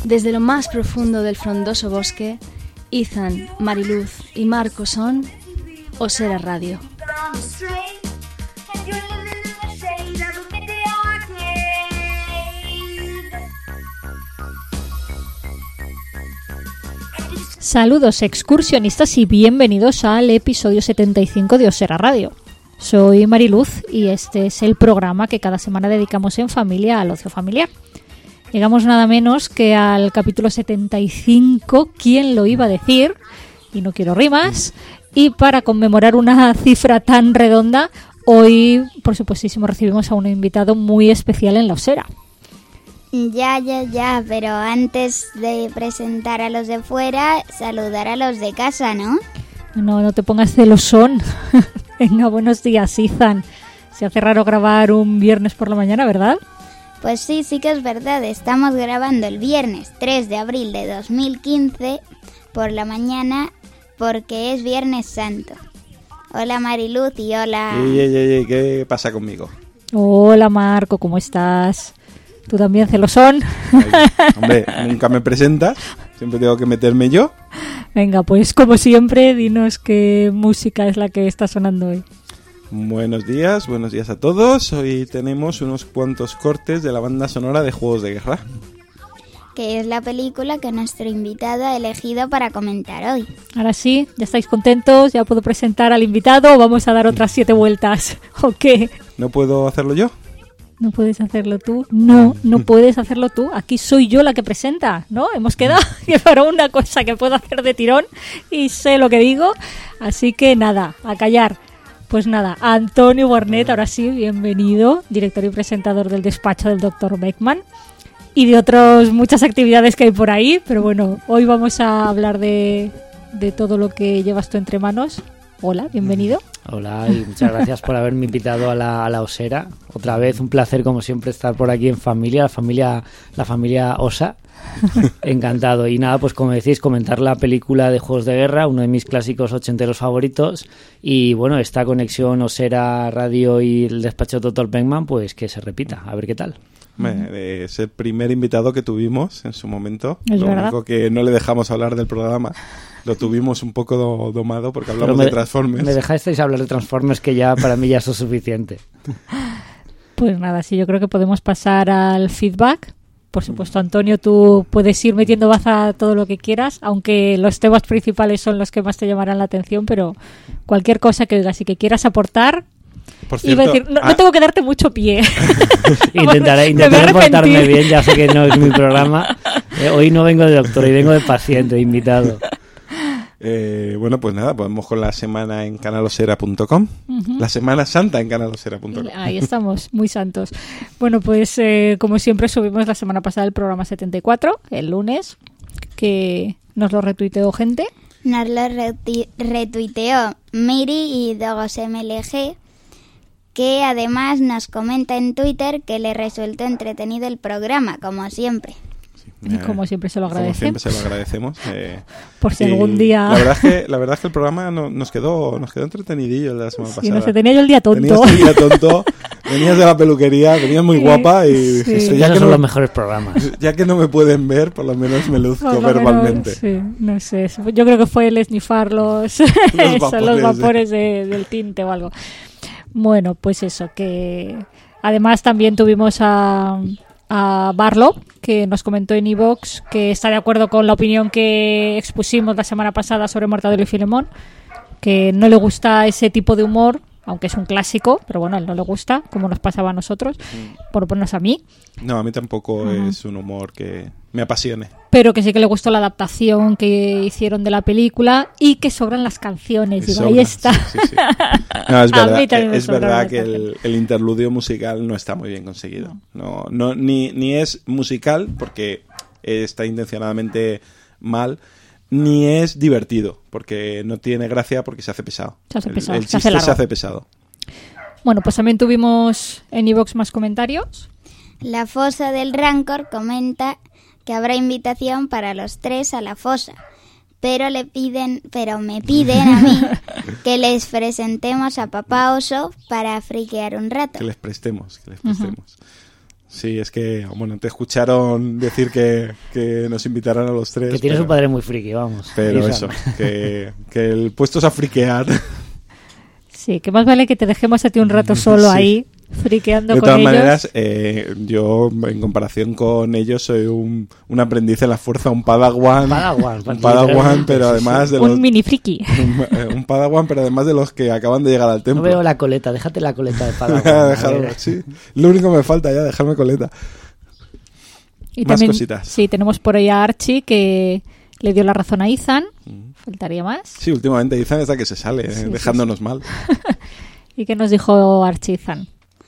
Desde lo más profundo del frondoso bosque, Ethan, Mariluz y Marco son Osera Radio. Saludos excursionistas y bienvenidos al episodio 75 de Osera Radio. Soy Mariluz y este es el programa que cada semana dedicamos en familia al ocio familiar. Llegamos nada menos que al capítulo 75, ¿quién lo iba a decir? Y no quiero rimas. Y para conmemorar una cifra tan redonda, hoy, por supuestísimo, recibimos a un invitado muy especial en la Osera. Ya, pero antes de presentar a los de fuera, saludar a los de casa, ¿no? No te pongas celosón. Venga, buenos días, Ethan. Se hace raro grabar un viernes por la mañana, ¿verdad? Pues sí que es verdad. Estamos grabando el viernes 3 de abril de 2015 por la mañana porque es Viernes Santo. Hola Mariluz y hola... ¿Qué pasa conmigo? Hola Marco, ¿cómo estás? ¿Tú también celosón? Ay, hombre, nunca me presentas, siempre tengo que meterme yo. Venga, pues como siempre, dinos qué música es la que está sonando hoy. Buenos días a todos. Hoy tenemos unos cuantos cortes de la banda sonora de Juegos de Guerra, que es la película que nuestro invitado ha elegido para comentar hoy. Ahora sí, ¿ya estáis contentos? ¿Ya puedo presentar al invitado o vamos a dar otras 7 vueltas? ¿O qué? ¿No puedo hacerlo yo? ¿No puedes hacerlo tú? No puedes hacerlo tú. Aquí soy yo la que presenta, ¿no? Hemos quedado que para una cosa que puedo hacer de tirón y sé lo que digo. Así que nada, a callar. Pues nada, Antonio Bornet, ahora sí, bienvenido, director y presentador del despacho del Dr. Beckman y de otras muchas actividades que hay por ahí. Pero bueno, hoy vamos a hablar de todo lo que llevas tú entre manos. Hola, bienvenido. Hola y muchas gracias por haberme invitado a la Osera. Otra vez un placer como siempre estar por aquí en familia, la familia Osa. Encantado. Y nada, pues como decís, comentar la película de Juegos de Guerra, uno de mis clásicos ochenteros favoritos. Y bueno, esta conexión Osera Radio y el despacho Dr. Beckman, pues que se repita, a ver qué tal. Es el primer invitado que tuvimos en su momento. Es lo verdad. único que no le dejamos hablar del programa. Lo tuvimos un poco domado porque hablamos de Transformers. Me dejasteis hablar de Transformers, que ya para mí ya es suficiente. Pues nada, sí, yo creo que podemos pasar al feedback. Por supuesto, Antonio, tú puedes ir metiendo baza a todo lo que quieras, aunque los temas principales son los que más te llamarán la atención, pero cualquier cosa que oigas y que quieras aportar... Por cierto, iba a decir, no tengo que darte mucho pie. Intentaré portarme bien, ya sé que no es mi programa. Hoy no vengo de doctor, hoy vengo de paciente, de invitado. Bueno, pues nada, podemos con la semana en canalosera.com. Uh-huh. La Semana Santa en canalosera.com. Ahí estamos, muy santos. Bueno, pues como siempre subimos la semana pasada el programa 74, el lunes, que nos lo retuiteó gente. Nos lo retuiteó Miri y Dogos MLG, que además nos comenta en Twitter que le resultó entretenido el programa, como siempre. Y como siempre se lo agradecemos. Como siempre se lo agradecemos. Por si algún día... La verdad es que el programa nos quedó entretenidillo el de la semana pasada. No sé, tenía yo el día tonto. Tenías el día tonto, venías de la peluquería, venías muy guapa y sí. Ya no son los mejores programas. Ya que no me pueden ver, por lo menos me luzco verbalmente. Sí, no sé. Yo creo que fue el esnifar los vapores del tinte o algo. Bueno, pues eso, que además también tuvimos a Barlow, que nos comentó en iVoox que está de acuerdo con la opinión que expusimos la semana pasada sobre Mortadelo y Filemón, que no le gusta ese tipo de humor, aunque es un clásico, pero bueno, a él no le gusta, como nos pasaba a nosotros, por ponernos a mí. No, a mí tampoco es un humor que me apasione. Pero que sí que le gustó la adaptación que hicieron de la película y que sobran las canciones. Digo, ahí está. Sí. No, es verdad que el interludio musical no está muy bien conseguido. No, ni es musical, porque está intencionadamente mal, ni es divertido, porque no tiene gracia, porque se hace pesado. El chiste se hace pesado. Bueno, pues también tuvimos en iVoox más comentarios. La Fosa del Rancor comenta que habrá invitación para los 3 a la fosa, pero me piden a mí que les presentemos a Papá Oso para friquear un rato. Que les prestemos. Sí, es que, bueno, te escucharon decir que nos invitaran a los tres. Que tienes un padre muy friki, vamos. Pero eso, que el puestos a friquear. Sí, que más vale que te dejemos a ti un rato solo ahí, friqueando con ellos. De todas maneras, yo, en comparación con ellos, soy un aprendiz en la fuerza, un padawan. Un padawan, pero además de los... Un mini friki. Un padawan, pero además de los que acaban de llegar al templo. No veo la coleta, déjate la coleta de padawan. Sí, lo único que me falta ya, dejarme coleta. Y más también, cositas. Sí, tenemos por ahí a Archie, que le dio la razón a Ethan. Faltaría más. Sí, últimamente Ethan es la que se sale, dejándonos mal. ¿Y qué nos dijo Archie Ethan?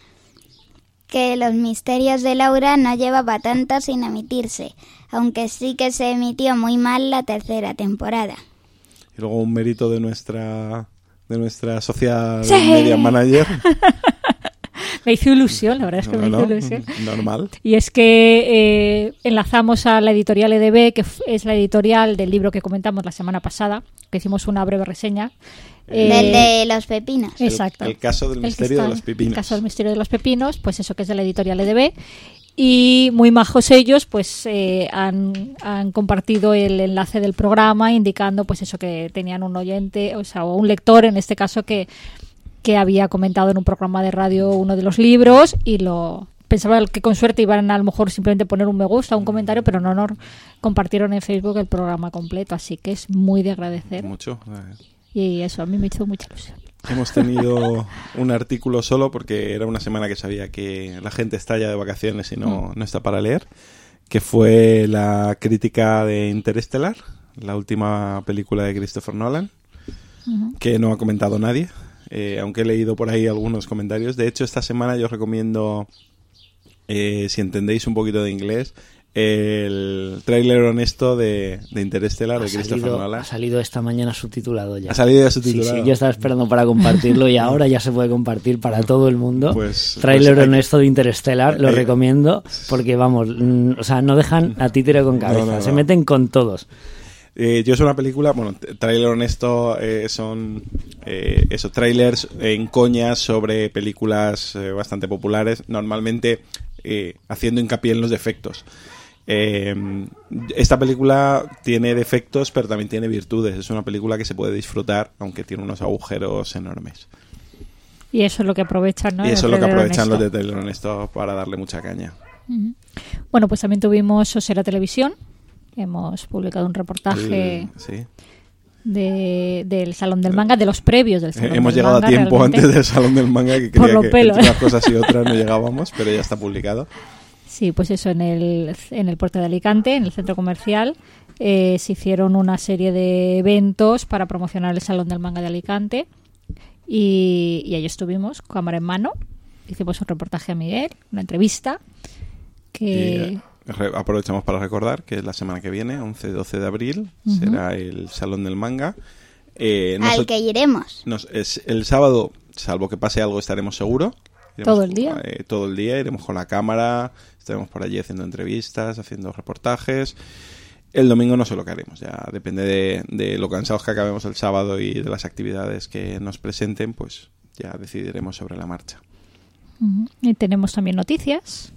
Que Los misterios de Laura no llevaba tanto sin emitirse, aunque sí que se emitió muy mal la tercera temporada. Y luego un mérito de nuestra social media manager. Me hizo ilusión, la verdad es que me hizo ilusión. Normal. Y es que enlazamos a la editorial EDB, que es la editorial del libro que comentamos la semana pasada, que hicimos una breve reseña. Del de los pepinos. Exacto. El caso del misterio de los pepinos. El caso del misterio de los pepinos, pues eso, que es de la editorial EDB. Y muy majos ellos, pues han compartido el enlace del programa, indicando pues eso, que tenían un oyente, o un lector en este caso, que había comentado en un programa de radio uno de los libros, y pensaba que con suerte iban a lo mejor simplemente poner un me gusta, un comentario, pero no compartieron en Facebook el programa completo, así que es muy de agradecer. Mucho. Y eso a mí me hizo mucha ilusión. Hemos tenido un artículo solo porque era una semana que sabía que la gente está ya de vacaciones y no está para leer, que fue la crítica de Interestelar, la última película de Christopher Nolan, que no ha comentado nadie. Aunque he leído por ahí algunos comentarios. De hecho, esta semana yo os recomiendo, si entendéis un poquito de inglés, el tráiler honesto de Interestelar de Christopher Nolan. Ha salido esta mañana subtitulado ya. Ha salido ya subtitulado. Sí, yo estaba esperando para compartirlo y ahora ya se puede compartir para todo el mundo. Tráiler honesto de Interestelar, lo recomiendo, porque vamos, o sea, no dejan a títere con cabeza, se meten con todos. Yo es una película, tráiler honesto, son trailers en coñas sobre películas bastante populares, normalmente haciendo hincapié en los defectos. Esta película tiene defectos, pero también tiene virtudes. Es una película que se puede disfrutar, aunque tiene unos agujeros enormes. Y eso es lo que aprovechan, ¿no? Y eso es lo que aprovechan los de Tráiler Honesto para darle mucha caña. Bueno, pues también tuvimos Osera Televisión. Hemos publicado un reportaje del Salón del Manga, de los previos del Salón del Manga. Hemos llegado a tiempo realmente antes del Salón del Manga, que creía que entre unas cosas y otras no llegábamos, pero ya está publicado. Sí, pues eso, en el puerto de Alicante, en el centro comercial, se hicieron una serie de eventos para promocionar el Salón del Manga de Alicante, y ahí estuvimos, cámara en mano, hicimos un reportaje a Miguel, una entrevista que... Aprovechamos para recordar que la semana que viene, 11-12 de abril, será el Salón del Manga. Al que iremos. El sábado, salvo que pase algo, estaremos seguros. ¿Todo el día? Todo el día, iremos con la cámara, estaremos por allí haciendo entrevistas, haciendo reportajes. El domingo no sé lo que haremos, ya depende de lo cansados que acabemos el sábado y de las actividades que nos presenten, pues ya decidiremos sobre la marcha. Y tenemos también noticias.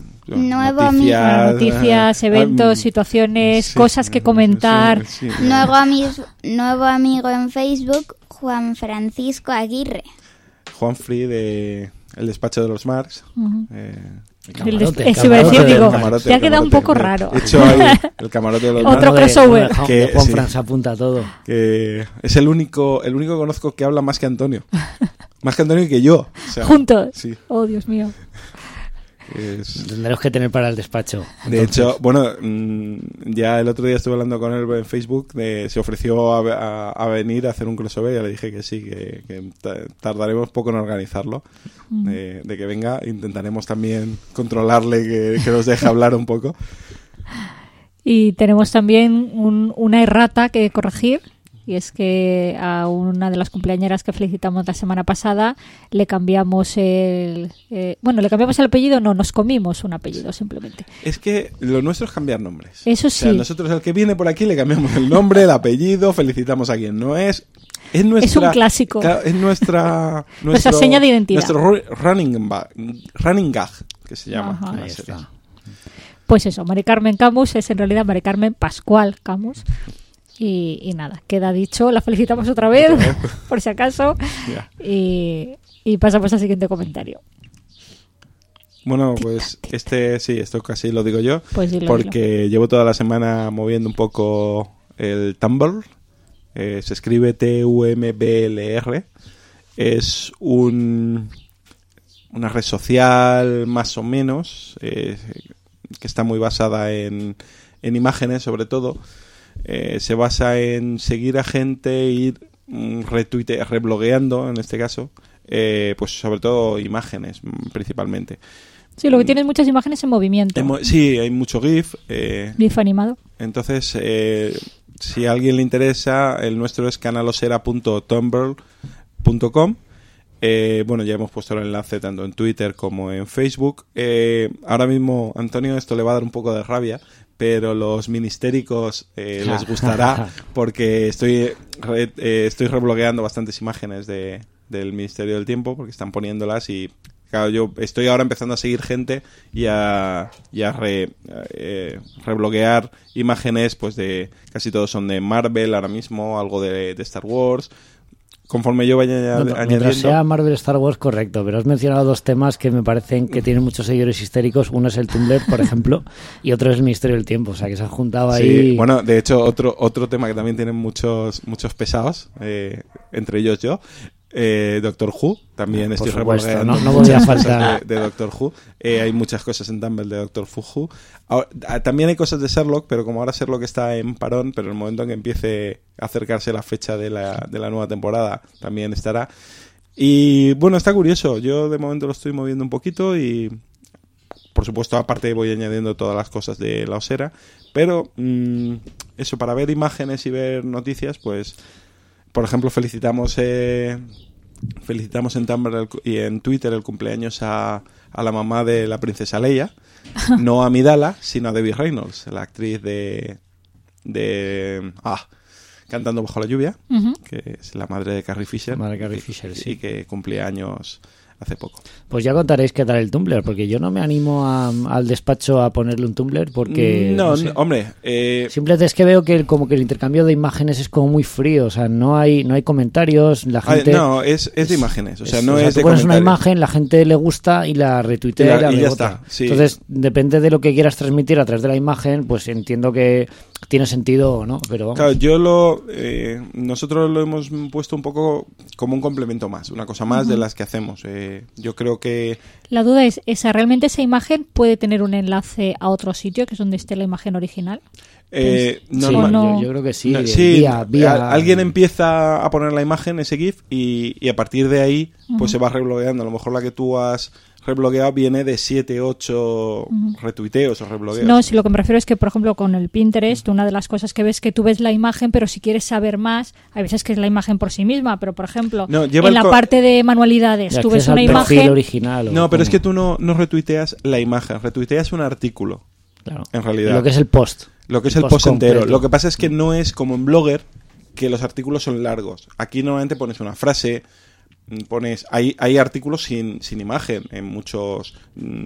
Noticias, eventos, situaciones, cosas que comentar. Nuevo amigo en Facebook, Juan Francisco Aguirre. Juan Free de El Despacho de los Marx. Ya queda un poco raro. De hecho, hay el camarote de los Marx. Otro crossover. Que Juan Fran se apunta a todo. Que es el único que conozco que habla más que Antonio. Más que Antonio y que yo. O sea, juntos. Sí. Oh, Dios mío. Tendremos que tener para el despacho. De hecho, bueno, ya el otro día estuve hablando con él en Facebook, se ofreció a venir a hacer un crossover, y ya le dije que sí, que tardaremos poco en organizarlo, de que venga. Intentaremos también controlarle, que nos deje hablar un poco. Y tenemos también una errata que corregir. Y es que a una de las cumpleañeras que felicitamos la semana pasada le cambiamos el apellido, no, nos comimos un apellido simplemente. Es que lo nuestro es cambiar nombres. Eso sí. O sea, nosotros al que viene por aquí le cambiamos el nombre, el apellido, felicitamos a quien no es. Es un clásico. Claro, es nuestra seña de identidad. Nuestro running gag. que se llama la Ahí serie. está. Pues eso, Mari Carmen Camus es en realidad Mari Carmen Pascual Camus. Y nada, queda dicho, la felicitamos otra vez, por si acaso. Ya. Y pasamos al siguiente comentario. Bueno, pues esto casi lo digo yo, Pues dilo, porque llevo toda la semana moviendo un poco el Tumblr. Se escribe TUMBLR. Es una red social más o menos que está muy basada en imágenes, sobre todo. Se basa en seguir a gente e ir reblogueando, en este caso, pues sobre todo imágenes principalmente. Sí, lo que tiene es muchas imágenes en movimiento. Sí, hay mucho GIF. GIF animado. Entonces, si a alguien le interesa, el nuestro es canalosera.tumblr.com. Bueno, ya hemos puesto el enlace tanto en Twitter como en Facebook. Ahora mismo, Antonio, esto le va a dar un poco de rabia, pero los ministéricos les gustará porque estoy reblogueando bastantes imágenes del Ministerio del Tiempo porque están poniéndolas y claro, yo estoy ahora empezando a seguir gente y a rebloguear imágenes, pues de casi todos son de Marvel ahora mismo, algo de Star Wars. Conforme yo vaya añadiendo... Mientras sea Marvel Star Wars, correcto, pero has mencionado dos temas que me parecen que tienen muchos seguidores histéricos. Uno es el Tumblr, por ejemplo, y otro es el Ministerio del Tiempo, o sea que se han juntado ahí... Sí, bueno, de hecho, otro tema que también tienen muchos pesados, entre ellos yo, Doctor Who, también estoy reblogueando no podía faltar de Doctor Who. Hay muchas cosas en Tumblr de Doctor Who. Ahora, también hay cosas de Sherlock, pero como ahora Sherlock está en parón, pero en el momento en que empiece a acercarse la fecha de la nueva temporada, también estará. Y bueno, está curioso. Yo de momento lo estoy moviendo un poquito y por supuesto aparte voy añadiendo todas las cosas de la osera, pero eso, para ver imágenes y ver noticias, pues por ejemplo felicitamos en Tumblr y en Twitter el cumpleaños a la mamá de la princesa Leia, no a Amidala, sino a Debbie Reynolds, la actriz de Cantando bajo la lluvia, que es la madre de Carrie Fisher. Madre de Carrie Fisher, sí. Y que cumplía años hace poco. Pues ya contaréis qué tal el Tumblr, porque yo no me animo al despacho a ponerle un Tumblr porque... No sé. Hombre... Simplemente es que veo que como que el intercambio de imágenes es como muy frío, o sea, no hay comentarios, la gente... No, es de imágenes, o sea, no es tú de pones comentarios. una imagen, la gente le gusta y la retuitea y la ya rebota. está, sí. Entonces, depende de lo que quieras transmitir a través de la imagen, pues entiendo que tiene sentido o no, pero vamos. Claro, nosotros lo hemos puesto un poco como un complemento más, una cosa más de las que hacemos. Yo creo que... La duda es, ¿realmente esa imagen puede tener un enlace a otro sitio, que es donde esté la imagen original? No, yo creo que sí. Sí, vía... Alguien empieza a poner la imagen, ese GIF, y a partir de ahí pues se va reblogueando. A lo mejor la que tú has reblogueado viene de 7, 8 retuiteos o reblogueos. No, si lo que me refiero es que, por ejemplo, con el Pinterest, una de las cosas que ves que tú ves la imagen, pero si quieres saber más, hay veces que es la imagen por sí misma, pero, por ejemplo, en la parte de manualidades, tú ves una imagen... original, no, pero es que tú no retuiteas la imagen, retuiteas un artículo. Claro. En realidad. Lo que es el post. Lo que es el post entero. completo. Lo que pasa es que no es como en Blogger, que los artículos son largos. Aquí normalmente pones una frase... hay artículos sin imagen en muchos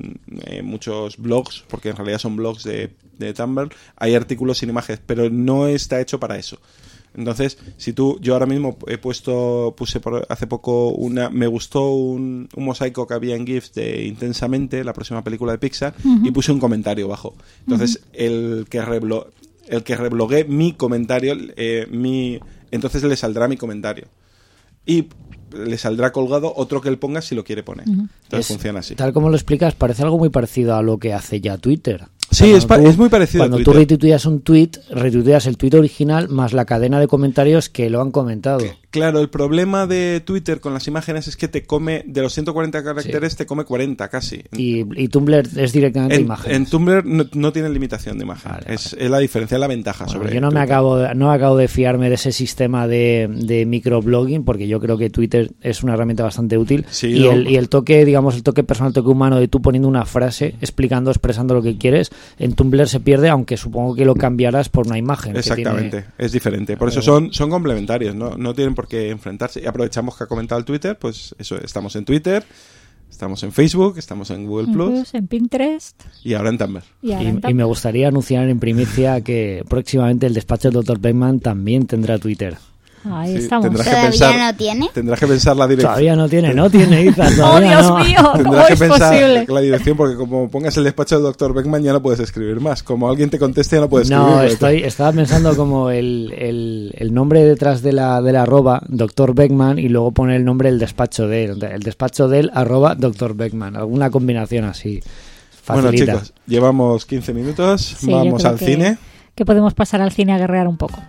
blogs, porque en realidad son blogs de Tumblr, hay artículos sin imágenes, pero no está hecho para eso. Entonces, yo ahora mismo puse hace poco me gustó un mosaico que había en GIFs de Intensamente, la próxima película de Pixar, y puse un comentario bajo. Entonces, el que reblogué mi comentario, entonces le saldrá mi comentario. Y le saldrá colgado otro que él ponga si lo quiere poner. Entonces funciona así. Tal como lo explicas, parece algo muy parecido a lo que hace ya Twitter. Sí, es muy parecido a Twitter. Cuando tú retuiteas un tweet, retuiteas el tweet original más la cadena de comentarios que lo han comentado. Claro, el problema de Twitter con las imágenes es que te come, de los 140 caracteres, te come 40 casi. Y Tumblr es directamente imágenes. En Tumblr no tiene limitación de imagen. Vale. Es la diferencia, la ventaja sobre yo no acabo de fiarme de ese sistema de microblogging, porque yo creo que Twitter es una herramienta bastante útil. Sí, y el toque, digamos, el toque personal, el toque humano de tú poniendo una frase, expresando lo que quieres, en Tumblr se pierde, aunque supongo que lo cambiarás por una imagen. Exactamente, es diferente. Por eso son complementarios, no tienen por qué enfrentarse. Y aprovechamos que ha comentado el Twitter, pues eso, estamos en Twitter. Estamos en Facebook, estamos en Google Plus, en Pinterest y ahora en Tumblr. Y me gustaría anunciar en primicia que próximamente el despacho del Dr. Beckman también tendrá Twitter. Ahí estamos. ¿Todavía no tiene? Tendrás que pensar la dirección. Todavía no tiene, Isa. ¡Oh, Dios mío! ¿Cómo es posible? La dirección, porque como pongas el despacho del Dr. Beckman ya no puedes escribir más. Como alguien te conteste ya no puedes escribir. No, estaba pensando como el nombre detrás de la arroba, Dr. Beckman, y luego poner el nombre del despacho de él. El despacho de él, arroba Dr. Beckman. Alguna combinación así. Facilita. Bueno, chicos, llevamos 15 minutos. Sí, vamos al cine. Que podemos pasar al cine a guerrear un poco.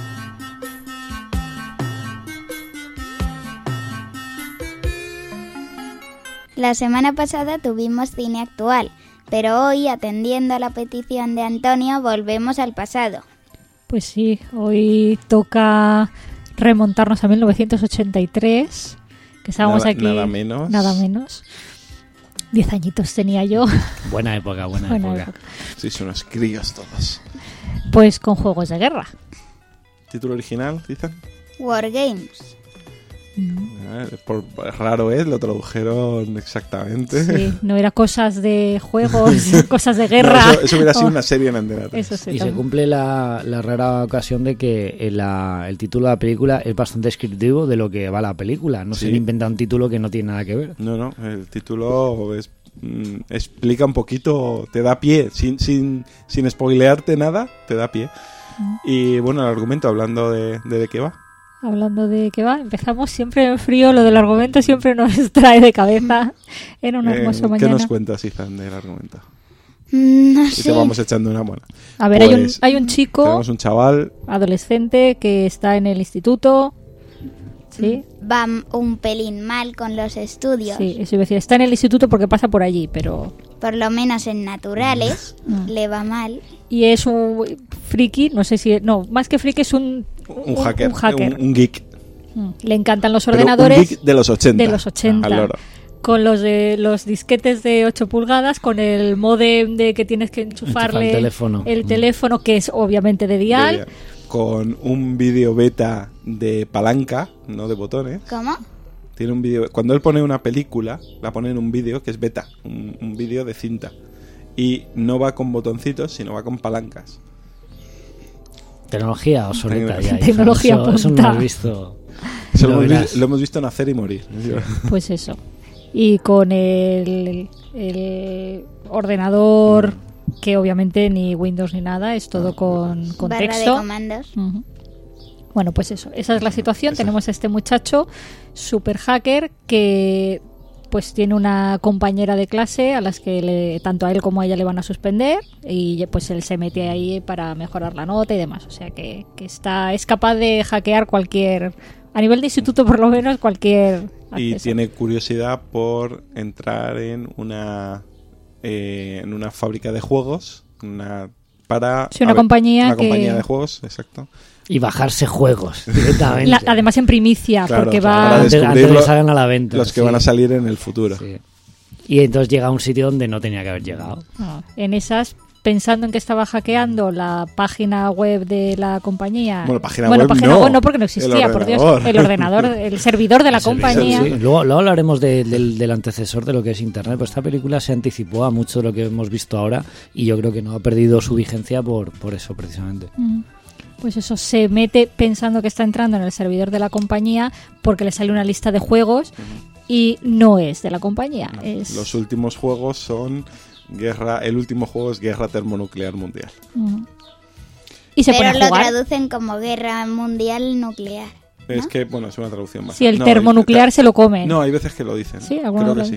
La semana pasada tuvimos cine actual, pero hoy, atendiendo a la petición de Antonio, volvemos al pasado. Pues sí, hoy toca remontarnos a 1983, que estábamos aquí... Nada menos. 10 añitos tenía yo. Buena época, buena época. Sí, son unos críos todos. Pues con juegos de guerra. ¿Título original, dicen? War Games. Raro es, lo tradujeron exactamente. Sí, no era cosas de juegos, cosas de guerra. No, eso hubiera sido una serie en Antena 3. Eso sí, y se cumple la rara ocasión de que el título de la película es bastante descriptivo de lo que va la película. No se inventa un título que no tiene nada que ver. No, el título explica un poquito, te da pie, sin spoilearte nada, te da pie. Y bueno, el argumento, hablando de qué va. Hablando de qué va, empezamos siempre en frío, lo del argumento siempre nos trae de cabeza en una hermosa mañana. ¿Qué nos cuentas, Izan, del argumento? No sé. Y te vamos echando una buena. A ver, pues, hay un chico, tenemos un chaval adolescente que está en el instituto. ¿Sí? Va un pelín mal con los estudios. Sí, eso iba a decir, está en el instituto porque pasa por allí, pero... Por lo menos en naturales le va mal. Y es un friki, no sé si... No, más que friki es un hacker. Un geek. Le encantan los ordenadores. Un geek de los 80. De los 80. Al loro. Con los disquetes de 8 pulgadas, con el módem de que tienes que enchufarle el teléfono, que es obviamente de dial. Con un vídeo beta de palanca, no de botones. ¿Cómo? Tiene un vídeo. Cuando él pone una película, la pone en un vídeo que es beta, un vídeo de cinta. Y no va con botoncitos, sino va con palancas. Tecnología obsoleta ya. Tecnología punta. Eso no lo has visto. Eso lo hemos visto nacer y morir. Pues eso. Y con el ordenador, que obviamente ni Windows ni nada, es todo con barra texto. De comandos. Bueno, pues eso. Esa es la situación. Tenemos a este muchacho, super hacker, que pues tiene una compañera de clase a las que tanto a él como a ella le van a suspender, y pues él se mete ahí para mejorar la nota y demás. O sea que es capaz de hackear cualquier, a nivel de instituto por lo menos, cualquier acceso. Y tiene curiosidad por entrar en una fábrica de juegos, una compañía de juegos, exacto. Y bajarse juegos directamente. Además en primicia, claro, porque va antes de que salgan a la venta. Los que van a salir en el futuro. Sí. Y entonces llega a un sitio donde no tenía que haber llegado. En esas, pensando en que estaba hackeando la página web de la compañía. Bueno, página web no, porque no existía, por Dios. El ordenador, el servidor de la compañía. Sí. Luego hablaremos del antecesor de lo que es Internet. Pues esta película se anticipó a mucho de lo que hemos visto ahora, y yo creo que no ha perdido su vigencia por eso precisamente. Pues eso, se mete pensando que está entrando en el servidor de la compañía porque le sale una lista de juegos y no es de la compañía. Los últimos juegos son el último juego es Guerra Termonuclear Mundial. Y se pone a jugar. Pero lo traducen como Guerra Mundial Nuclear, ¿no? Es que, es una traducción más. Si el termonuclear se lo come. No, hay veces que lo dicen. Sí, creo que sí.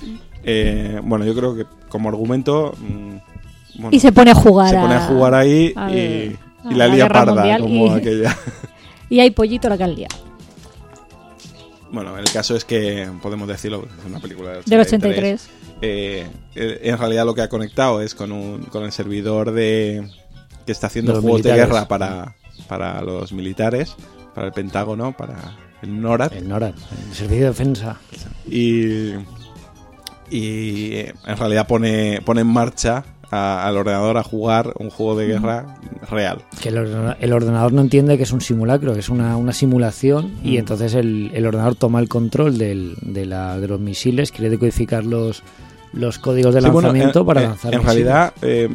Yo creo que como argumento... y se pone a jugar. Se pone a jugar ahí y la lía parda, mundial, como aquella. Y hay pollito la que al día. Bueno, el caso es que, podemos decirlo, es una película del 83. En realidad lo que ha conectado es con el servidor que está haciendo juegos militares. De guerra para los militares, para el Pentágono, para el NORAD. El Servicio de Defensa. Y y en realidad pone en marcha al ordenador a jugar un juego de guerra real. Que el ordenador no entiende que es un simulacro, que es una simulación, y entonces el ordenador toma el control de los misiles, quiere decodificar los códigos de lanzamiento para lanzar en misiles. realidad,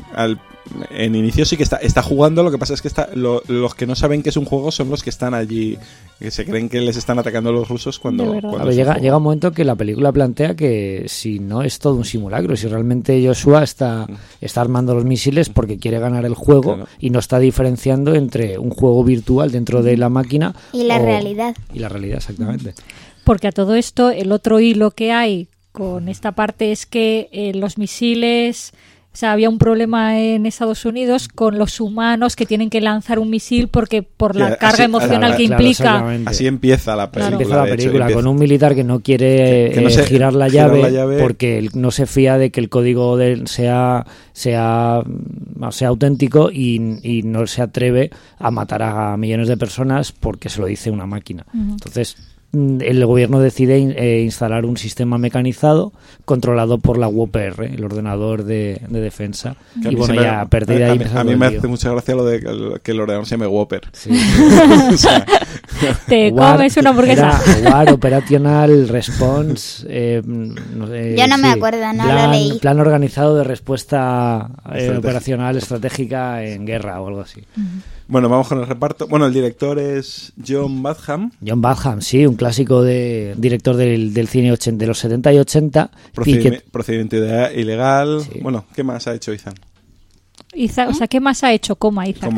en inicio sí que está jugando, lo que pasa es que los que no saben que es un juego son los que están allí, que se creen que les están atacando los rusos cuando llega un momento que la película plantea que si no es todo un simulacro, si realmente Joshua está armando los misiles porque quiere ganar el juego, claro, y no está diferenciando entre un juego virtual dentro de la máquina y la realidad. Y la realidad, exactamente. Porque a todo esto, el otro hilo que hay con esta parte es que los misiles... O sea, había un problema en Estados Unidos con los humanos que tienen que lanzar un misil porque por la carga emocional que implica. Así empieza la película. Empieza la película con un militar que no quiere girar la llave porque no se fía de que el código sea auténtico y no se atreve a matar a millones de personas porque se lo dice una máquina. Entonces el gobierno decide instalar un sistema mecanizado controlado por la UPR, el ordenador de defensa. Y bueno, ya a partir de ahí... A mí me hace mucha gracia lo de que el ordenador se llame Whopper. Sí. O sea, te comes una hamburguesa. War Operational Response... no sé, yo no me acuerdo, no lo leí. Plan organizado de respuesta operacional estratégica en guerra o algo así. Bueno, vamos con el reparto. Bueno, el director es John Badham. John Badham, sí, un clásico director del cine de los 70 y 80. Procedimiento ilegal. Sí. Bueno, ¿qué más ha hecho Ethan? O sea, ¿qué más ha hecho Ethan?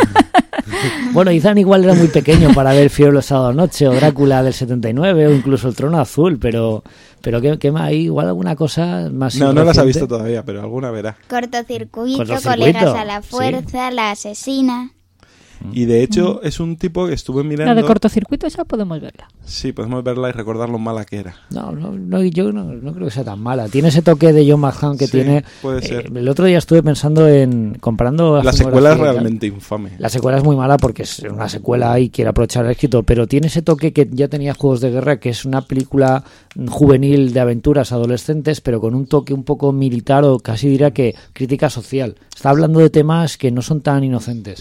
Bueno, Ethan igual era muy pequeño para ver Fiebre de los sábados noche o Drácula del 79 o incluso El trono azul, pero ¿qué más? ¿Hay igual alguna cosa más? No las ha visto todavía, pero alguna verá. Cortocircuito, Colegas a la fuerza, sí. La asesina. Y de hecho es un tipo que estuve mirando... La de Cortocircuito, esa podemos verla. Sí, podemos verla y recordar lo mala que era. No, yo no creo que sea tan mala. Tiene ese toque de John Badham que tiene... puede ser. El otro día estuve pensando en... comparando la secuela es realmente infame. La secuela es muy mala porque es una secuela y quiere aprovechar el éxito, pero tiene ese toque que ya tenía Juegos de Guerra, que es una película juvenil de aventuras adolescentes, pero con un toque un poco militar o casi diría que crítica social. Está hablando de temas que no son tan inocentes.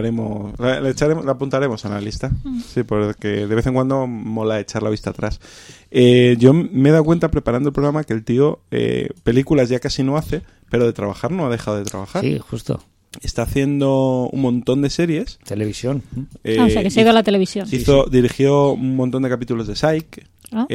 La apuntaremos a la lista. Sí, porque de vez en cuando mola echar la vista atrás. Yo me he dado cuenta preparando el programa que el tío películas ya casi no hace, pero de trabajar no ha dejado de trabajar. Sí, justo. Está haciendo un montón de series. Televisión. O sea, que se ha ido a la televisión. Dirigió un montón de capítulos de Psych.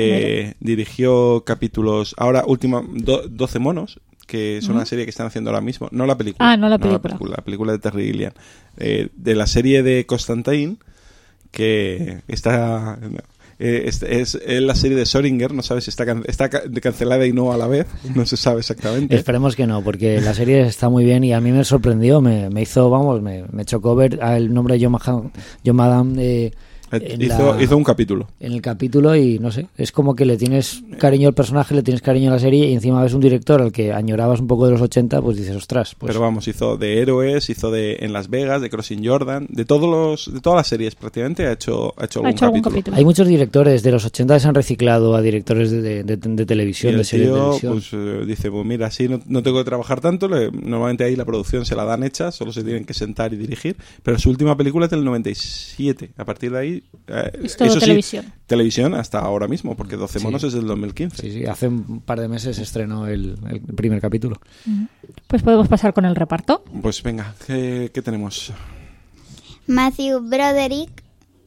Dirigió capítulos... Ahora, 12 monos, que es una serie que están haciendo ahora mismo. No la película. No la película. La película de Terry Gilliam. De la serie de Constantine, que está... Es la serie de Schrödinger, no sabes si está cancelada y no a la vez, no se sabe exactamente. Esperemos que no, porque la serie está muy bien y a mí me sorprendió, me chocó ver el nombre de John Badham hizo un capítulo. En el capítulo y no sé, es como que le tienes cariño al personaje, le tienes cariño a la serie y encima ves un director al que añorabas un poco de los 80, pues dices, ostras. Pues... Pero vamos, hizo de Héroes, hizo de En Las Vegas, de Crossing Jordan, de todas las series prácticamente ha hecho algún capítulo. Hay muchos directores de los 80 que se han reciclado a directores de televisión, de series de televisión. Pues dice, pues mira, así no tengo que trabajar tanto, normalmente ahí la producción se la dan hecha, solo se tienen que sentar y dirigir, pero su última película es del 97, a partir de ahí es todo televisión. Sí, televisión hasta ahora mismo, porque 12 monos es del 2015. Sí, hace un par de meses se estrenó el primer capítulo. Pues podemos pasar con el reparto. Pues venga, ¿qué tenemos? Matthew Broderick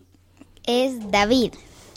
es David.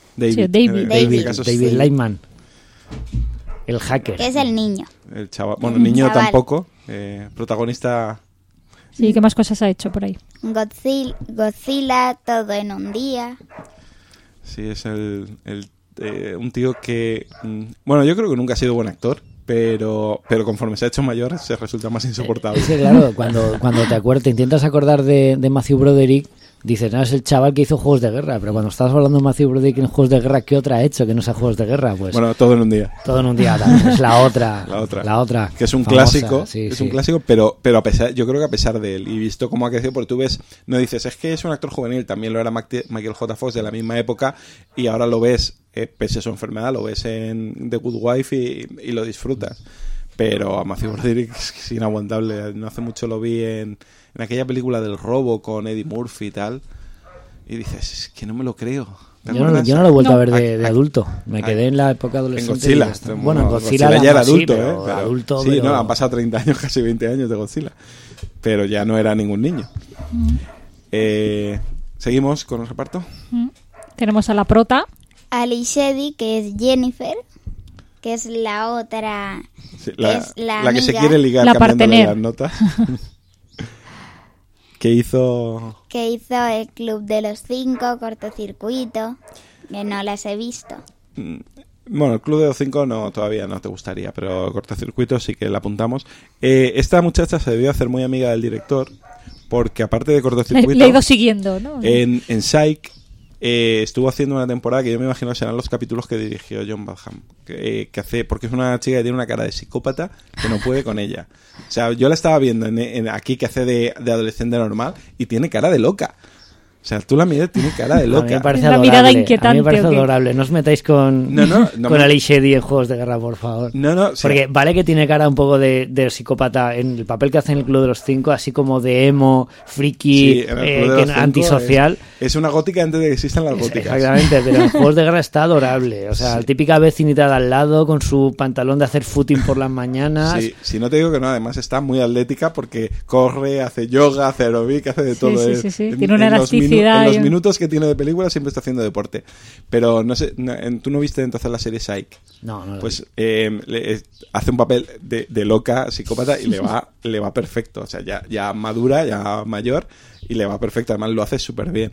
David Lightman. El hacker. Es el niño. El chaval. Bueno, el niño tampoco. Protagonista... Sí, ¿qué más cosas ha hecho por ahí? Godzilla, Todo en un día. Sí, es un tío que... Bueno, yo creo que nunca ha sido buen actor, pero conforme se ha hecho mayor se resulta más insoportable. Es que, claro, cuando te intentas acordar de Matthew Broderick, dices, no, es el chaval que hizo Juegos de Guerra, pero cuando estás hablando de Matthew Broderick en Juegos de Guerra, ¿qué otra ha hecho que no sea Juegos de Guerra? Pues bueno, Todo en un día. Todo en un día también, es la otra. Que es un famosa, clásico, un clásico, pero a pesar, yo creo que a pesar de él, y visto cómo ha crecido, porque tú ves, no dices, es que es un actor juvenil, también lo era Michael J. Fox de la misma época, y ahora lo ves, pese a su enfermedad, lo ves en The Good Wife y lo disfrutas. Pero a Matthew Broderick es inaguantable. No hace mucho lo vi en aquella película del robo con Eddie Murphy y tal. Y dices, es que no me lo creo. Yo no lo he vuelto a ver de adulto. Me quedé en la época adolescente. En Godzilla. Bueno, en Godzilla ya era adulto, pero adulto. Sí, no, han pasado 30 años, casi 20 años de Godzilla. Pero ya no era ningún niño. Seguimos con el reparto. Tenemos a la prota. Ali Sheedy, que es Jennifer, que es la otra... Sí, la que se amiga, quiere ligar cambiándole las notas. Que hizo el Club de los 5, Cortocircuito, que no las he visto. Bueno, el Club de los 5 no, todavía no te gustaría, pero Cortocircuito sí que la apuntamos. Esta muchacha se debió hacer muy amiga del director, porque aparte de Cortocircuito... Le he ido siguiendo, ¿no? En Psych estuvo haciendo una temporada que yo me imagino serán los capítulos que dirigió John Badham, que hace, porque es una chica que tiene una cara de psicópata que no puede con ella. O sea, yo la estaba viendo aquí que hace de adolescente normal y tiene cara de loca. O sea, tú la miras, tiene cara de loca. A mí me parece una adorable. Mirada inquietante. A mí me parece adorable. No os metáis con Ali Sheedy en Juegos de Guerra, por favor. No, porque vale que tiene cara un poco de psicópata en el papel que hace en el Club de los 5, así como de emo, friki, antisocial. Es una gótica antes de que existan las góticas. Exactamente, pero en Juegos de Guerra está adorable. O sea, la típica vecinita de al lado con su pantalón de hacer footing por las mañanas. Sí, si no te digo que no, además está muy atlética porque corre, hace yoga, hace aeróbic, hace de todo. Sí. Tiene una elasticidad. En los minutos que tiene de película siempre está haciendo deporte. Pero no sé, ¿tú no viste entonces la serie Psych? No. Pues hace un papel de loca, psicópata, y le va perfecto. O sea, ya madura, ya mayor, y le va perfecto. Además lo hace súper bien.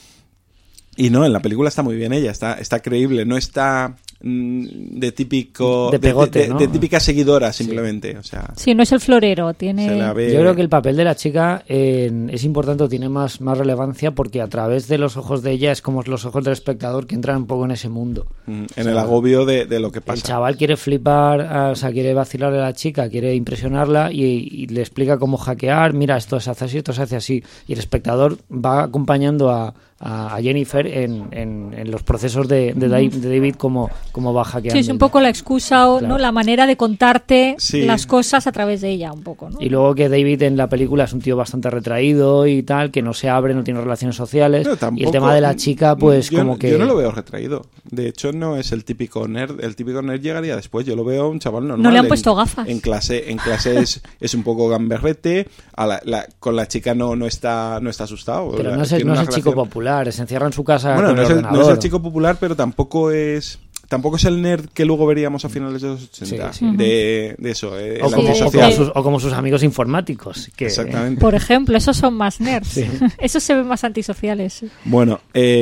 Y no, en la película está muy bien ella, está creíble, no está de típico de pegote, ¿no? de típica seguidora simplemente, o sea, sí, no es el florero, tiene... Yo creo que el papel de la chica es importante, tiene más relevancia porque a través de los ojos de ella es como los ojos del espectador que entran un poco en ese mundo, el agobio de lo que pasa. El chaval quiere flipar, o sea, quiere vacilarle a la chica, quiere impresionarla y le explica cómo hackear, mira, esto se hace así, esto se hace así, y el espectador va acompañando a Jennifer en los procesos de David como va hackeando. Sí, es un poco la excusa o claro, ¿no? La manera de contarte las cosas a través de ella un poco, ¿no? Y luego que David en la película es un tío bastante retraído y tal, que no se abre, no tiene relaciones sociales. Tampoco, y el tema de la chica, pues yo no lo veo retraído. De hecho, no es el típico nerd. El típico nerd llegaría después. Yo lo veo un chaval normal. No le han puesto gafas. En clase es un poco gamberrete. Con la chica no está asustado. Pero no es el chico popular. Se encierra en su casa. Bueno, con el no es el chico popular, pero tampoco es el nerd que luego veríamos a finales de los 80. Sí. De eso, o como sus amigos informáticos. Que... Exactamente. Por ejemplo, esos son más nerds. Sí. Esos se ven más antisociales. Sí. Bueno,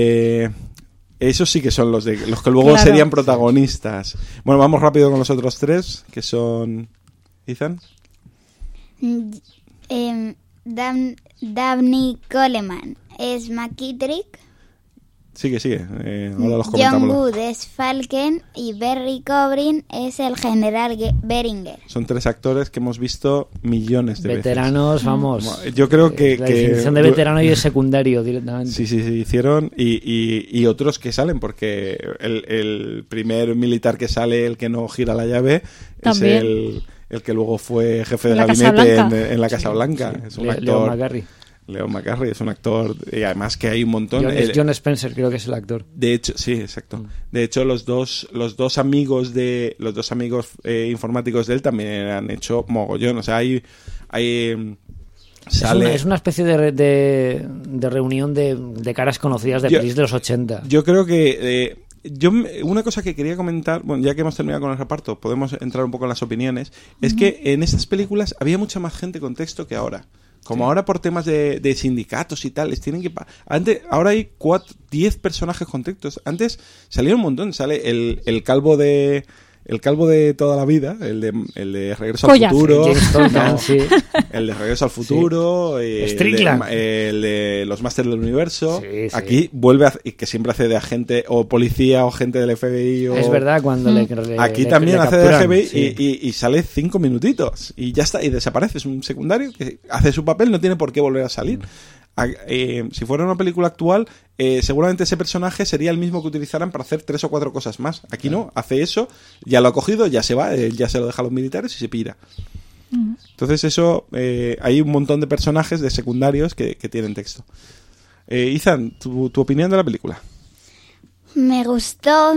esos sí que son los que luego serían protagonistas. Bueno, vamos rápido con los otros tres, que son... ¿Ethan? Dabney Coleman es McKittrick. Sigue. Ahora los comentamos. John Wood es Falken y Barry Cobrin es el general Beringer. Son tres actores que hemos visto millones de veteranos, veces. Vamos. Yo creo que... La definición de veterano y de secundario directamente. Sí, hicieron. Y otros que salen, porque el primer militar que sale, el que no gira la llave, también es el que luego fue jefe de gabinete en la Casa Blanca. Sí. Es un actor... Leon McCarthy es un actor, y además que hay un montón. John Spencer creo que es el actor. De hecho, sí, exacto. De hecho, los dos amigos informáticos de él también han hecho mogollón. O sea, es una especie de reunión de caras conocidas de pelis de los 80. Yo creo que una cosa que quería comentar, bueno, ya que hemos terminado con el reparto, podemos entrar un poco en las opiniones, es que en estas películas había mucha más gente con texto que ahora. Como ahora por temas de sindicatos y tal, les tienen que... ahora hay 10 personajes con textos. Antes salía un montón. Sale el calvo de el calvo de toda la vida, el de Regreso al Futuro, el de Regreso al Futuro, el de los Masters del Universo. Aquí vuelve que siempre hace de agente o policía o agente del FBI. Es verdad, cuando aquí también hace de FBI y sale 5 minutitos y ya está, y desaparece. Es un secundario que hace su papel, no tiene por qué volver a salir. Si fuera una película actual, seguramente ese personaje sería el mismo que utilizaran para hacer 3 o 4 cosas más. Aquí no, hace eso, ya lo ha cogido, ya se va, ya se lo deja a los militares y se pira. Entonces eso, hay un montón de personajes de secundarios que tienen texto. Ethan, ¿tu opinión de la película? Me gustó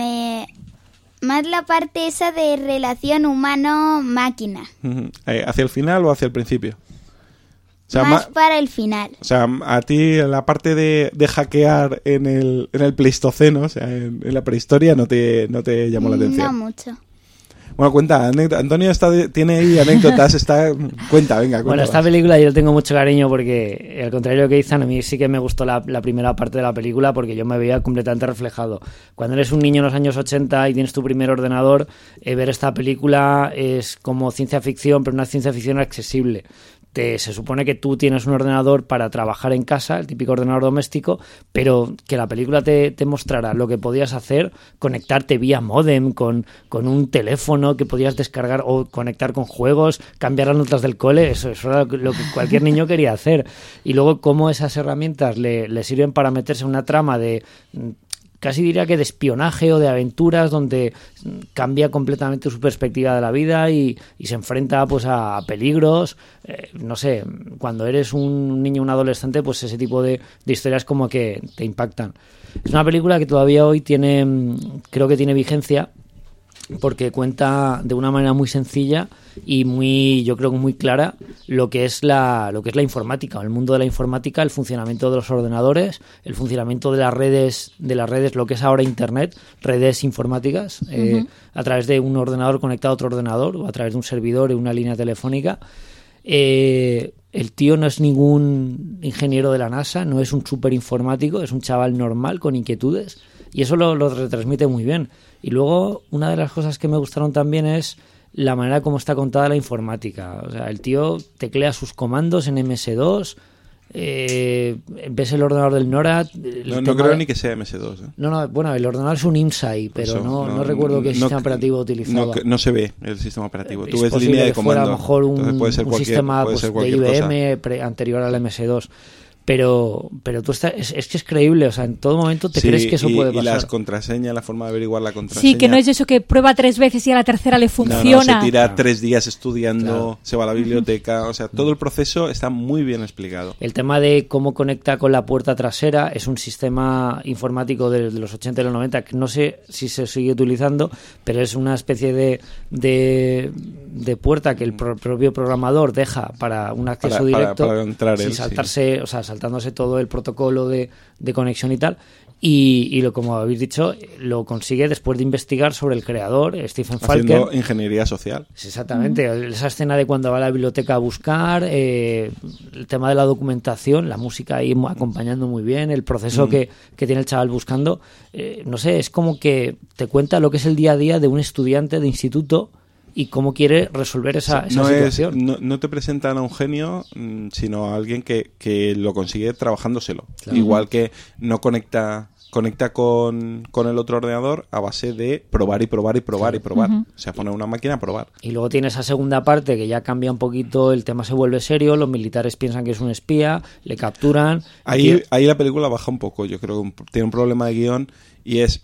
más la parte esa de relación humano-máquina. ¿Hacia el final o hacia el principio? O sea, más para el final. O sea, a ti la parte de hackear en el Pleistoceno, o sea, en la prehistoria, no te llamó la atención. No mucho. Bueno, cuenta, Antonio tiene ahí anécdotas, cuenta. Bueno, esta película yo tengo mucho cariño porque, al contrario que Ethan, a mí sí que me gustó la primera parte de la película porque yo me veía completamente reflejado. Cuando eres un niño en los años 80 y tienes tu primer ordenador, ver esta película es como ciencia ficción, pero una ciencia ficción accesible. Se supone que tú tienes un ordenador para trabajar en casa, el típico ordenador doméstico, pero que la película te mostrara lo que podías hacer, conectarte vía módem con un teléfono que podías descargar o conectar con juegos, cambiar las notas del cole, eso era lo que cualquier niño quería hacer. Y luego cómo esas herramientas le sirven para meterse en una trama de... casi diría que de espionaje o de aventuras donde cambia completamente su perspectiva de la vida y se enfrenta pues a peligros, no sé, cuando eres un niño o un adolescente, pues ese tipo de historias como que te impactan. Es una película que todavía hoy creo que tiene vigencia porque cuenta de una manera muy sencilla y yo creo que muy clara lo que es la informática, el mundo de la informática, el funcionamiento de los ordenadores, el funcionamiento de las redes, lo que es ahora Internet, redes informáticas, a través de un ordenador conectado a otro ordenador o a través de un servidor y una línea telefónica. El tío no es ningún ingeniero de la NASA, no es un súper informático, es un chaval normal con inquietudes y eso lo retransmite muy bien. Y luego una de las cosas que me gustaron también es la manera como está contada la informática. O sea, el tío teclea sus comandos en MS2, ves el ordenador del NORAD... No creo ni que sea MS2. No, bueno, el ordenador es un INSAI, pero eso, no recuerdo qué sistema operativo utilizaba. No se ve el sistema operativo. Tú ves línea de comando. A lo mejor un sistema de IBM anterior al MS2. Pero tú es que es creíble, o sea, en todo momento te crees que eso puede pasar. Y las contraseñas, la forma de averiguar la contraseña. Sí, que no es eso que prueba 3 veces y a la tercera le funciona. No, se tira 3 días estudiando, se va a la biblioteca, o sea, todo el proceso está muy bien explicado. El tema de cómo conecta con la puerta trasera es un sistema informático de los 80 y los 90 que no sé si se sigue utilizando, pero es una especie de puerta que el propio programador deja para un acceso directo para entrar sin saltarse, o sea, saltándose todo el protocolo de conexión y tal, y como habéis dicho, lo consigue después de investigar sobre el creador, Stephen Falker. Haciendo ingeniería social. Exactamente, esa escena de cuando va a la biblioteca a buscar, el tema de la documentación, la música ahí acompañando muy bien, el proceso que tiene el chaval buscando, no sé, es como que te cuenta lo que es el día a día de un estudiante de instituto y cómo quiere resolver esa situación. No te presentan a un genio, sino a alguien que lo consigue trabajándoselo. Claro. Igual que no conecta con el otro ordenador a base de probar y probar y probar y probar. O sea, poner una máquina a probar. Y luego tiene esa segunda parte que ya cambia un poquito, el tema se vuelve serio, los militares piensan que es un espía, le capturan. Ahí la película baja un poco, yo creo que tiene un problema de guión y es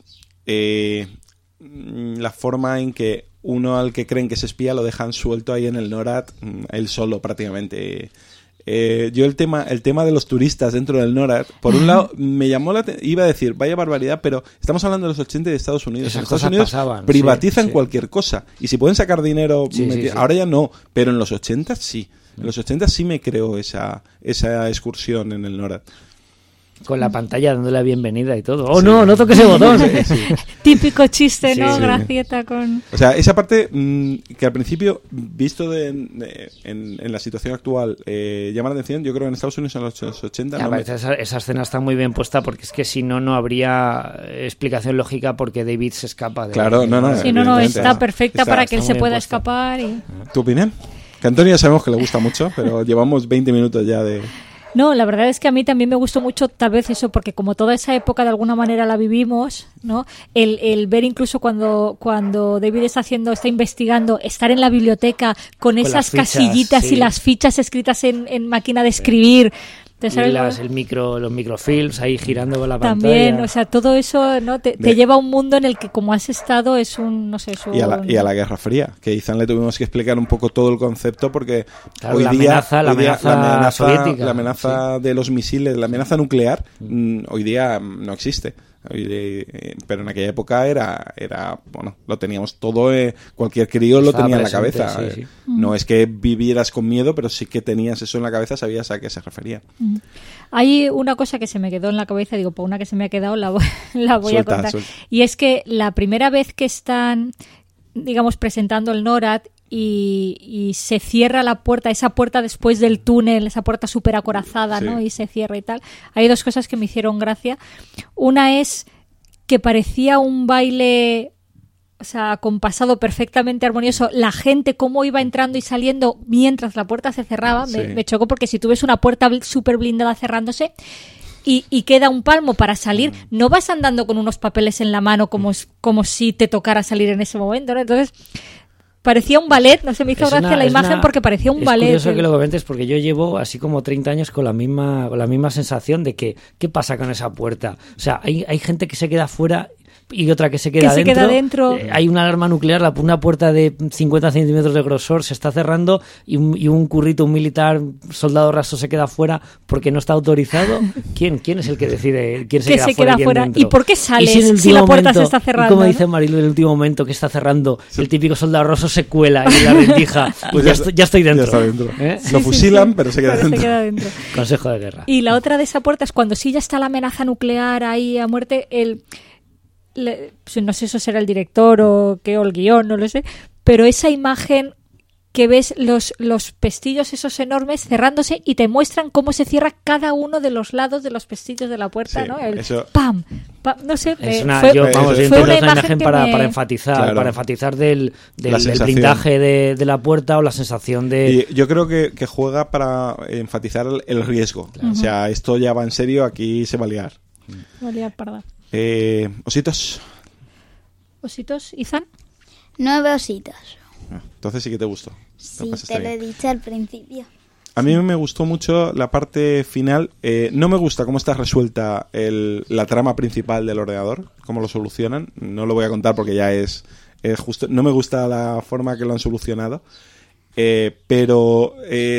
la forma en que uno al que creen que es espía lo dejan suelto ahí en el NORAD, él solo prácticamente. Yo el tema de los turistas dentro del NORAD, por un lado me llamó iba a decir, vaya barbaridad, pero estamos hablando de los 80 y de Estados Unidos. En Estados Unidos privatizan cualquier cosa y si pueden sacar dinero, ahora ya no, pero en los 80 sí. En los 80 sí me creo esa excursión en el NORAD. con la pantalla dándole la bienvenida y todo. ¡Oh, no toques ese botón! Típico chiste, ¿no? Gracieta con... O sea, esa parte que al principio, visto en la situación actual, llama la atención. Yo creo que en Estados Unidos en los 80... Esa escena está muy bien puesta porque es que si no habría explicación lógica porque David se escapa de... Claro, Si no, está perfecta para que él se pueda escapar. ¿Tu opinión? Que a Antonio ya sabemos que le gusta mucho, pero llevamos 20 minutos ya de... No, la verdad es que a mí también me gustó mucho, tal vez eso, porque como toda esa época de alguna manera la vivimos, ¿no? El ver incluso cuando David está investigando, estar en la biblioteca con esas fichas, casillitas y las fichas escritas en máquina de escribir. Y los microfilms ahí girando con la pantalla. También, o sea, todo eso, ¿no? Te lleva a un mundo en el que, como has estado, es un, no sé... Y a la Guerra Fría, que Izan le tuvimos que explicar un poco todo el concepto porque hoy día la amenaza soviética, la amenaza de los misiles, la amenaza nuclear, hoy día no existe. Pero en aquella época era bueno, lo teníamos todo, cualquier crío lo tenía en la cabeza. No es que vivieras con miedo, pero sí que tenías eso en la cabeza, sabías a qué se refería. Hay una cosa que se me quedó en la cabeza, digo, por una que se me ha quedado la voy a contar. Y es que la primera vez que están, digamos, presentando el NORAD y se cierra la puerta, esa puerta después del túnel, esa puerta súper acorazada, ¿no? Y se cierra y tal. Hay dos cosas que me hicieron gracia. Una es que parecía un baile, o sea, acompasado, perfectamente armonioso. La gente, cómo iba entrando y saliendo mientras la puerta se cerraba. Me chocó porque si tú ves una puerta súper blindada cerrándose y queda un palmo para salir, no vas andando con unos papeles en la mano como si te tocara salir en ese momento, ¿no? Entonces... parecía un ballet, no sé, me hizo gracia la imagen porque parecía un ballet. Es curioso que lo comentes porque yo llevo así como 30 años con la misma sensación de que ¿qué pasa con esa puerta? O sea, hay gente que se queda fuera y otra que se queda dentro. Hay una alarma nuclear, una puerta de 50 centímetros de grosor se está cerrando y un currito, un militar, soldado raso se queda fuera porque no está autorizado. ¿Quién es el que decide quién se queda fuera? Dentro? ¿Y por qué sales si la puerta se está cerrando? Como dice Marilu, en el último momento que está cerrando, el típico soldado raso se cuela y la rendija. Pues ya estoy dentro. Ya está dentro. Lo fusilan, pero se queda dentro. Consejo de guerra. Y la otra de esa puerta es cuando sí ya está la amenaza nuclear ahí a muerte, no sé, eso será el director o el guión, no lo sé, pero esa imagen que ves los pestillos esos enormes cerrándose y te muestran cómo se cierra cada uno de los lados de los pestillos de la puerta, ¿no? ¡Pam! No sé, fue una imagen para enfatizar, claro, para enfatizar del blindaje de la puerta o la sensación de... Y yo creo que juega para enfatizar el riesgo. Claro. O sea, esto ya va en serio, aquí se va a liar. Va a liar parda. ¿Ositos? ¿Ositos, Izan? 9 ositos. Entonces sí que te gustó. Sí, te lo he dicho al principio. A mí me gustó mucho la parte final. No me gusta cómo está resuelta la trama principal del ordenador, cómo lo solucionan. No lo voy a contar porque ya es justo. No me gusta la forma que lo han solucionado. Pero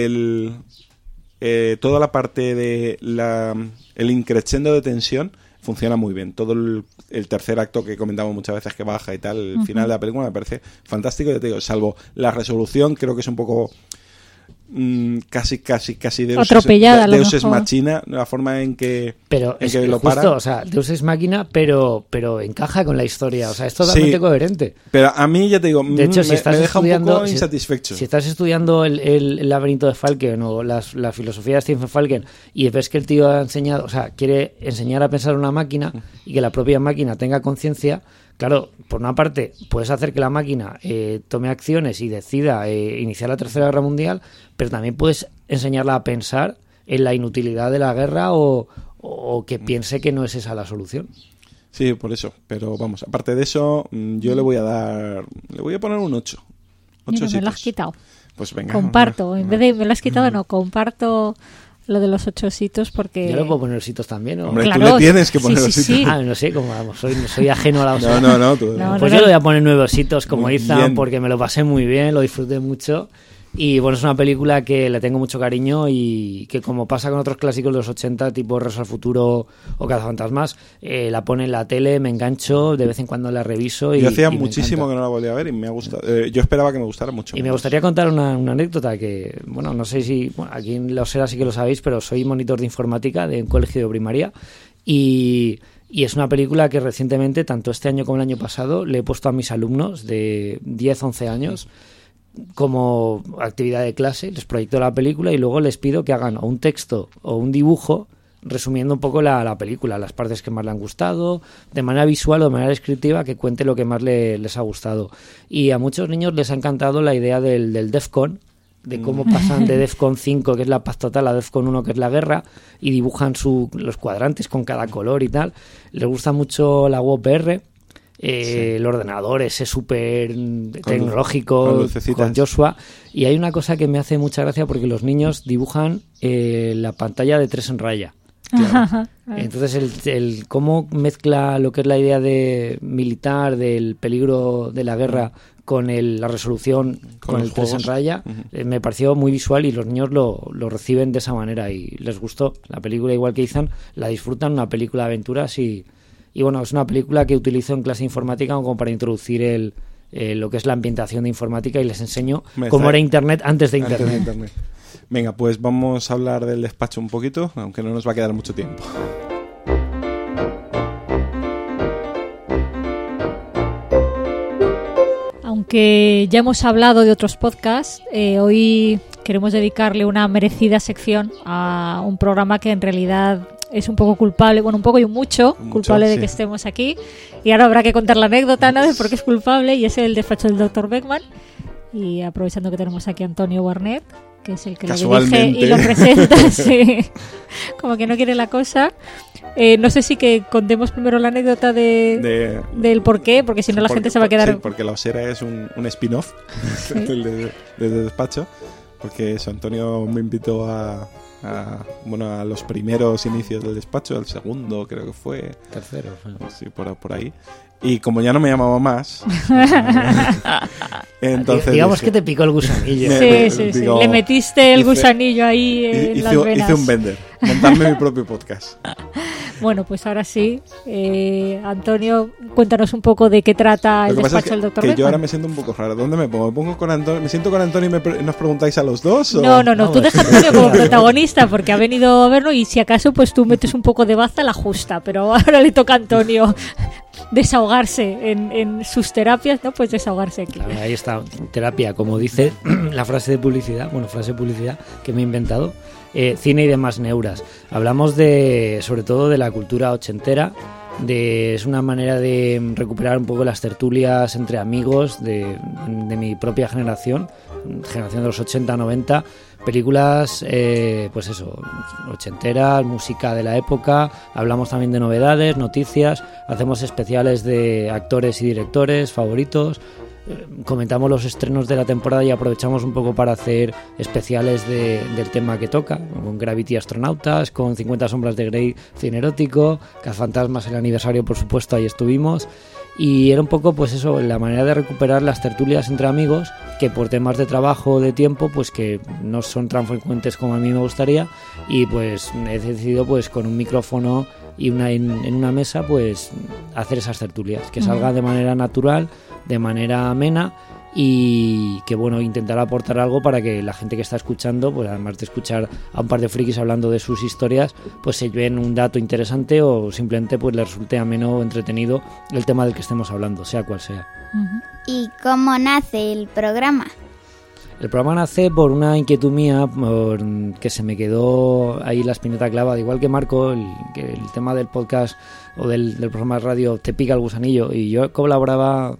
toda la parte de el increchendo de tensión funciona muy bien. Todo el tercer acto que comentamos muchas veces que baja y tal, el final de la película me parece fantástico. Yo te digo, salvo la resolución, creo que es un poco casi atropellada, Deus Ex Machina, la forma en que lo paran. O sea, Deus Ex Máquina, pero encaja con la historia, o sea, es totalmente coherente. Pero a mí, ya te digo, de hecho, si estás me deja un poco insatisfecho. Si estás estudiando el laberinto de Falken o la filosofía de Stephen Falken y ves que el tío ha enseñado, o sea, quiere enseñar a pensar una máquina y que la propia máquina tenga conciencia. Claro, por una parte, puedes hacer que la máquina tome acciones y decida iniciar la Tercera Guerra Mundial, pero también puedes enseñarla a pensar en la inutilidad de la guerra o que piense que no es esa la solución. Sí, por eso. Pero vamos, aparte de eso, yo le voy a poner un 8. Mira, me lo has quitado. Pues venga. Comparto. En vez de me lo has quitado, no, comparto lo de los 8 ositos porque... Yo le puedo poner ositos también, ¿no? Hombre, claro, tú le tienes que poner ositos. Sí. No sé, como vamos, soy ajeno a la osita. No. Pues yo le voy a poner 9 ositos como Izan porque me lo pasé muy bien, lo disfruté mucho Y bueno, es una película que le tengo mucho cariño y que, como pasa con otros clásicos de los 80, tipo Regreso al Futuro o Cazafantasmas, la pone en la tele, me engancho, de vez en cuando la reviso. Yo hacía muchísimo que no la volví a ver y me ha gustado. Yo esperaba que me gustara mucho. Y me gustaría contar una anécdota que, bueno, no sé si aquí en la Osera sí que lo sabéis, pero soy monitor de informática de un colegio de primaria y es una película que recientemente, tanto este año como el año pasado, le he puesto a mis alumnos de 10-11 años como actividad de clase, les proyecto la película y luego les pido que hagan o un texto o un dibujo resumiendo un poco la película, las partes que más le han gustado, de manera visual o de manera descriptiva, que cuente lo que más les ha gustado. Y a muchos niños les ha encantado la idea del DEFCON, de cómo pasan de DEFCON 5, que es la paz total, a DEFCON 1, que es la guerra, y dibujan los cuadrantes con cada color y tal. Les gusta mucho la UOPR, el ordenador ese súper tecnológico con Joshua, y hay una cosa que me hace mucha gracia porque los niños dibujan la pantalla de 3 en raya. Claro. Entonces el cómo mezcla lo que es la idea de militar, del peligro de la guerra, con la resolución con el 3 en raya, me pareció muy visual y los niños lo reciben de esa manera y les gustó la película, igual que Ethan, la disfrutan, una película de aventuras y bueno, es una película que utilizo en clase de informática como para introducir lo que es la ambientación de informática y les enseño cómo era Internet antes de Internet. Venga, pues vamos a hablar del despacho un poquito, aunque no nos va a quedar mucho tiempo. Aunque ya hemos hablado de otros podcasts, hoy queremos dedicarle una merecida sección a un programa que en realidad es un poco culpable, bueno, un poco y un mucho culpable de que estemos aquí. Y ahora habrá que contar la anécdota, ¿no?, de por qué es culpable, y es el despacho del Dr. Beckman. Y aprovechando que tenemos aquí a Antonio Barnet, que es el que lo dirige y lo presenta, sí, como que no quiere la cosa. No sé si que contemos primero la anécdota del por qué, porque si no la gente se va a quedar... Sí, porque la Osera es un spin-off del despacho, porque eso, Antonio me invitó a los primeros inicios del despacho, al segundo creo que fue, tercero, sí, por ahí, y como ya no me llamaba más entonces digamos que te picó el gusanillo. Sí, le metiste el gusanillo ahí en las venas. Hice un vender, montarme mi propio podcast. Bueno, pues ahora sí, Antonio, cuéntanos un poco de qué trata el despacho del Dr. Beckman. Yo ahora me siento un poco raro. ¿Dónde me pongo? ¿Me pongo con Antonio? ¿Me siento con Antonio y nos preguntáis a los dos? ¿O? No, tú deja a Antonio como protagonista porque ha venido a verlo y si acaso pues tú metes un poco de baza, la justa, pero ahora le toca a Antonio desahogarse en sus terapias, ¿no? Pues desahogarse aquí. Claro, ahí está, terapia, como dice la frase de publicidad que me he inventado. Cine y demás neuras. Hablamos sobre todo de la cultura ochentera, es una manera de recuperar un poco las tertulias entre amigos de mi propia generación de los 80-90, películas pues eso, ochenteras, música de la época, hablamos también de novedades, noticias, hacemos especiales de actores y directores favoritos, comentamos los estrenos de la temporada y aprovechamos un poco para hacer especiales del tema que toca, con Gravity Astronautas, con 50 sombras de Grey, cine erótico, Cazafantasmas, el aniversario, por supuesto, ahí estuvimos. Y era un poco, pues eso, la manera de recuperar las tertulias entre amigos, que por temas de trabajo o de tiempo, pues que no son tan frecuentes como a mí me gustaría, y pues he decidido, pues con un micrófono y en una mesa, pues hacer esas tertulias, que salga de manera natural, de manera amena, y que bueno, intentar aportar algo para que la gente que está escuchando, pues además de escuchar a un par de frikis hablando de sus historias, pues se lleven un dato interesante o simplemente pues les resulte ameno o entretenido el tema del que estemos hablando, sea cual sea. ¿Y cómo nace el programa? El programa nace por una inquietud mía, que se me quedó ahí la espineta clavada, igual que Marco, que el tema del podcast o del programa de radio te pica el gusanillo, y yo colaboraba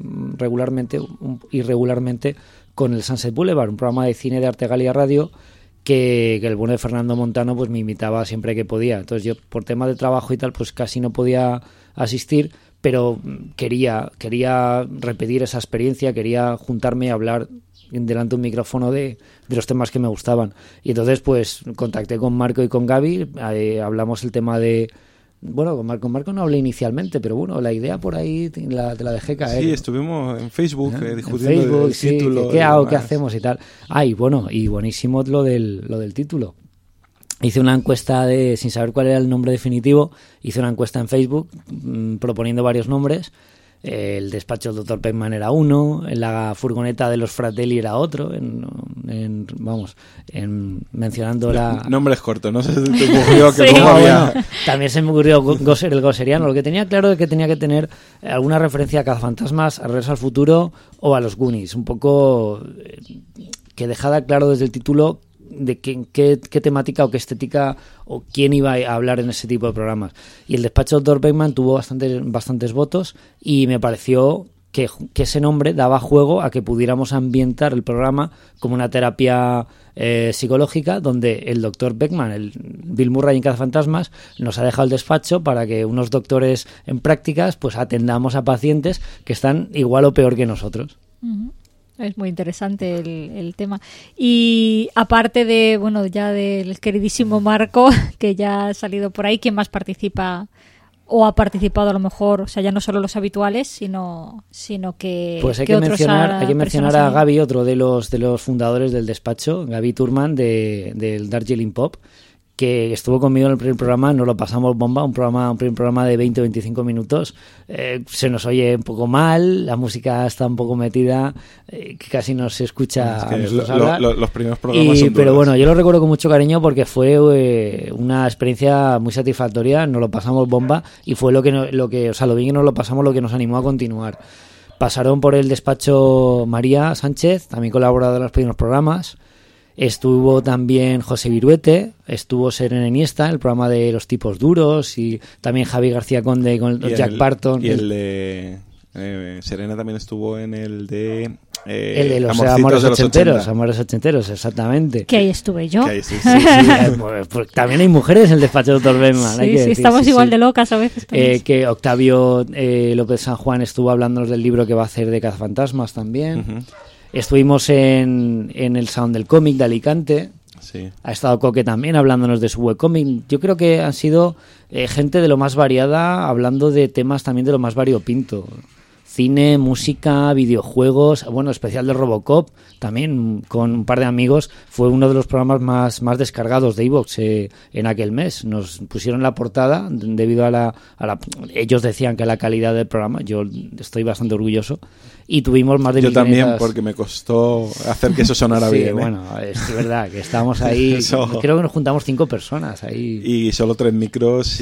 irregularmente con el Sunset Boulevard, un programa de cine de Artegalia Radio que el bueno de Fernando Montano pues me invitaba siempre que podía. Entonces yo, por tema de trabajo y tal, pues casi no podía asistir, pero quería repetir esa experiencia, quería juntarme a hablar delante de un micrófono de los temas que me gustaban. Y entonces pues contacté con Marco y con Gaby, hablamos el tema de Bueno, con Marco no hablé inicialmente, pero bueno, la idea por ahí te la dejé caer. Sí, estuvimos en Facebook discutiendo en Facebook, el título. ¿Qué hago? ¿Qué hacemos? Y tal. Y bueno, y buenísimo lo del título. Hice una encuesta sin saber cuál era el nombre definitivo, hice una encuesta en Facebook proponiendo varios nombres. El despacho del Dr. Beckman era uno, la furgoneta de los Fratelli era otro, mencionando la... Nombres cortos, no sé si te ocurrió que bueno, también se me ocurrió el Gosseriano. Lo que tenía claro es que tenía que tener alguna referencia a Cazafantasmas, a Regreso al Futuro o a los Goonies, un poco que dejara claro desde el título de qué temática o qué estética o quién iba a hablar en ese tipo de programas. Y el despacho del Dr. Beckman tuvo bastantes votos y me pareció que ese nombre daba juego a que pudiéramos ambientar el programa como una terapia psicológica, donde el Dr. Beckman, el Bill Murray en Cazafantasmas, nos ha dejado el despacho para que unos doctores en prácticas pues atendamos a pacientes que están igual o peor que nosotros. Uh-huh. Es muy interesante el tema. Y aparte de, bueno, ya del queridísimo Marco, que ya ha salido por ahí, ¿quién más participa o ha participado a lo mejor? O sea, ya no solo los habituales, sino que pues hay que mencionar a Gaby, otro de los fundadores del despacho, Gaby Turman del Darjeeling Pop, que estuvo conmigo en el primer programa. Nos lo pasamos bomba, un primer programa de 20-25 minutos. Se nos oye un poco mal, la música está un poco metida, que casi no se escucha a nosotros hablar. Los primeros programas son pero bueno, yo lo recuerdo con mucho cariño porque fue una experiencia muy satisfactoria, nos lo pasamos bomba y fue lo bien que nos lo pasamos, lo que nos animó a continuar. Pasaron por el despacho María Sánchez, también colaboradora en los primeros programas. Estuvo también José Viruete, estuvo Serena Iniesta, el programa de los tipos duros, y también Javi García Conde con Jack Barton. Y el de Serena también estuvo en el de los Amores Ochenteros, exactamente. Que ahí estuve yo. Sí. Pues también hay mujeres en el despacho del Dr. Beckman. Sí, estamos igual de locas a veces. Que Octavio López San Juan estuvo hablándonos del libro que va a hacer de Cazafantasmas también. Uh-huh. Estuvimos en el Salón del Cómic de Alicante. Sí. Ha estado Coque también hablándonos de su webcómic. Yo creo que han sido gente de lo más variada, hablando de temas también de lo más variopinto. Cine, música, videojuegos, bueno, especial de Robocop, también con un par de amigos. Fue uno de los programas más descargados de iVoox en aquel mes. Nos pusieron la portada debido a la... Ellos decían que la calidad del programa, yo estoy bastante orgulloso. Y tuvimos más de 1.500... Yo también, porque me costó hacer que eso sonara bien. Bueno, es verdad que estábamos ahí. Creo que nos juntamos 5 personas ahí. Y solo 3 micros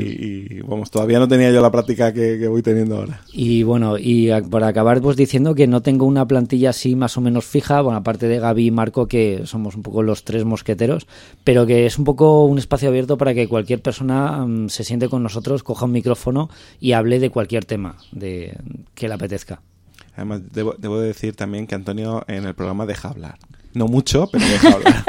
y vamos, todavía no tenía yo la práctica que voy teniendo ahora. Y bueno, y para acabar pues diciendo que no tengo una plantilla así más o menos fija, bueno, aparte de Gaby y Marco, que somos un poco los 3 mosqueteros, pero que es un poco un espacio abierto para que cualquier persona se siente con nosotros, coja un micrófono y hable de cualquier tema que le apetezca. Además, debo decir también que Antonio en el programa deja hablar. No mucho, pero deja hablar.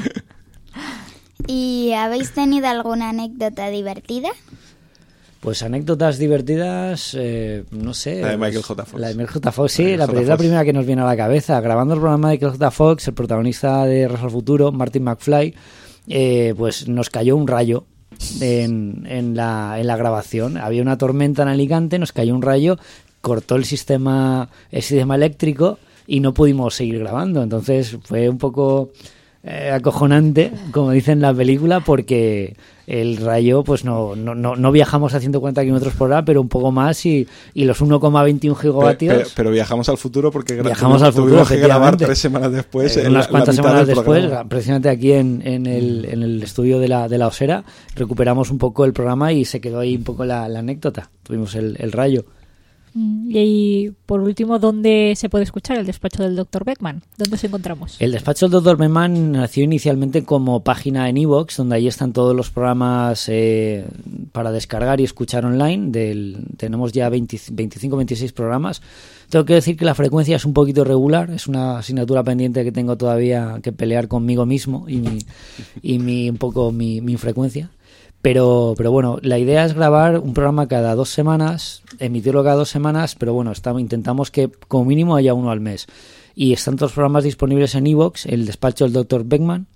¿Y habéis tenido alguna anécdota divertida? Pues anécdotas divertidas, no sé. La de Michael J. Fox. La de Michael J. Fox, sí, la primera que nos viene a la cabeza. Grabando el programa de Michael J. Fox, el protagonista de Regreso al Futuro, Martin McFly, pues nos cayó un rayo en la grabación. Había una tormenta en Alicante, nos cayó un rayo, cortó el sistema eléctrico y no pudimos seguir grabando. Entonces fue un poco acojonante, como dice en la película, porque el rayo, pues no viajamos a 140 kilómetros por hora, pero un poco más y los 1,21 gigavatios. Pero viajamos al futuro porque tuvimos que grabar 3 semanas después. Unas cuantas semanas después, precisamente aquí en el estudio de la Osera, recuperamos un poco el programa y se quedó ahí un poco la anécdota. Tuvimos el rayo. Y por último, ¿dónde se puede escuchar el despacho del Dr. Beckman? ¿Dónde nos encontramos? El despacho del Dr. Beckman nació inicialmente como página en iVoox, donde ahí están todos los programas para descargar y escuchar online. Tenemos ya 25-26 programas. Tengo que decir que la frecuencia es un poquito irregular, es una asignatura pendiente que tengo todavía que pelear conmigo mismo y mi infrecuencia. Pero bueno, la idea es grabar un programa cada 2 semanas, emitirlo cada 2 semanas, pero bueno, intentamos que como mínimo haya uno al mes. Y están todos los programas disponibles en iVoox, el despacho del Dr. Beckman,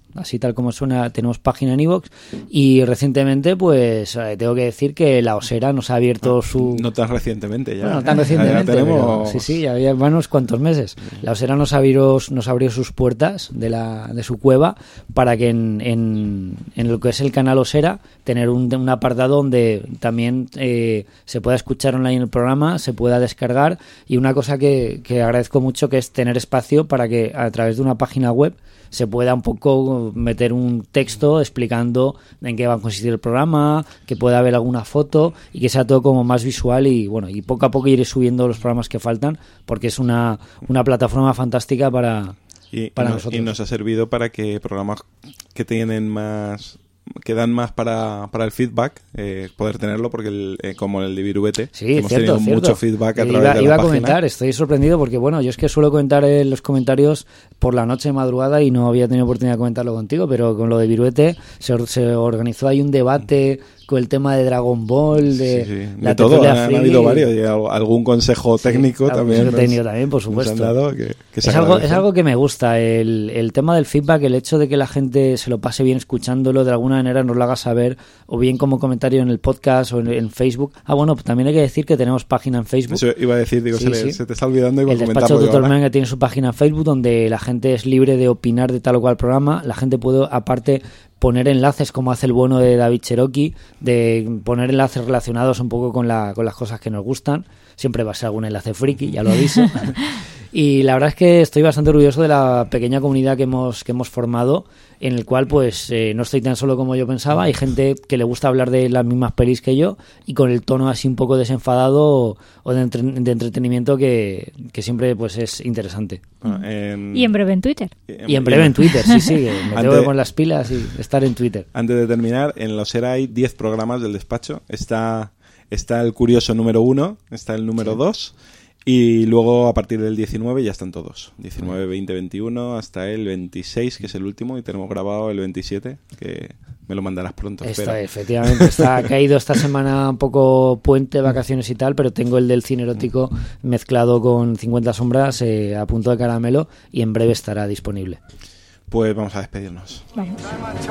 así tal como suena, tenemos página en iVoox, y recientemente pues tengo que decir que la Osera nos ha abierto su... No tan recientemente ya. Bueno, tan recientemente, tenemos... pero, sí, ya van unos cuantos meses. La Osera nos abrió sus puertas de su cueva para que en lo que es el canal Osera tener un apartado donde también se pueda escuchar online el programa, se pueda descargar, y una cosa que agradezco mucho, que es tener espacio para que a través de una página web se pueda un poco meter un texto explicando en qué va a consistir el programa, que pueda haber alguna foto y que sea todo como más visual, y bueno, y poco a poco iré subiendo los programas que faltan, porque es una plataforma fantástica para nosotros. Y nos ha servido para que programas que tienen más... que dan más para el feedback, poder tenerlo, porque como el de Viruete, sí, hemos cierto, tenido mucho feedback a través de la página. Iba a comentar, estoy sorprendido porque bueno, yo es que suelo comentar en los comentarios por la noche de madrugada y no había tenido oportunidad de comentarlo contigo, pero con lo de Viruete se organizó ahí un debate con el tema de Dragon Ball, de la todo, han habido varios, y algún consejo técnico también. Técnico también, por supuesto. Nos han dado que es algo que me gusta, el tema del feedback, el hecho de que la gente se lo pase bien escuchándolo, de alguna manera nos lo haga saber, o bien como comentario en el podcast o en Facebook. Bueno, pues también hay que decir que tenemos página en Facebook. Eso iba a decir, digo, se te está olvidando. El despacho de Dr. Manga tiene su página en Facebook, donde la gente es libre de opinar de tal o cual programa. La gente puede, aparte, poner enlaces, como hace el bueno de David Cherokee, de poner enlaces relacionados un poco con las cosas que nos gustan. Siempre va a ser algún enlace friki, ya lo aviso. Y la verdad es que estoy bastante orgulloso de la pequeña comunidad que hemos formado, en el cual pues no estoy tan solo como yo pensaba. Hay gente que le gusta hablar de las mismas pelis que yo, y con el tono así un poco desenfadado o de entretenimiento que siempre pues es interesante. Y en breve en Twitter. Y en breve en Twitter, sí, me tengo que poner las pilas y estar en Twitter. Antes de terminar, en la Osera hay 10 programas del despacho. Está el curioso número 1, está el número 2, y luego a partir del 19 ya están todos. 19, 20, 21, hasta el 26, que es el último, y tenemos grabado el 27, que me lo mandarás pronto. Efectivamente, ha caído esta semana un poco puente, vacaciones y tal, pero tengo el del cine erótico mezclado con 50 sombras a punto de caramelo, y en breve estará disponible. Pues vamos a despedirnos. Vamos.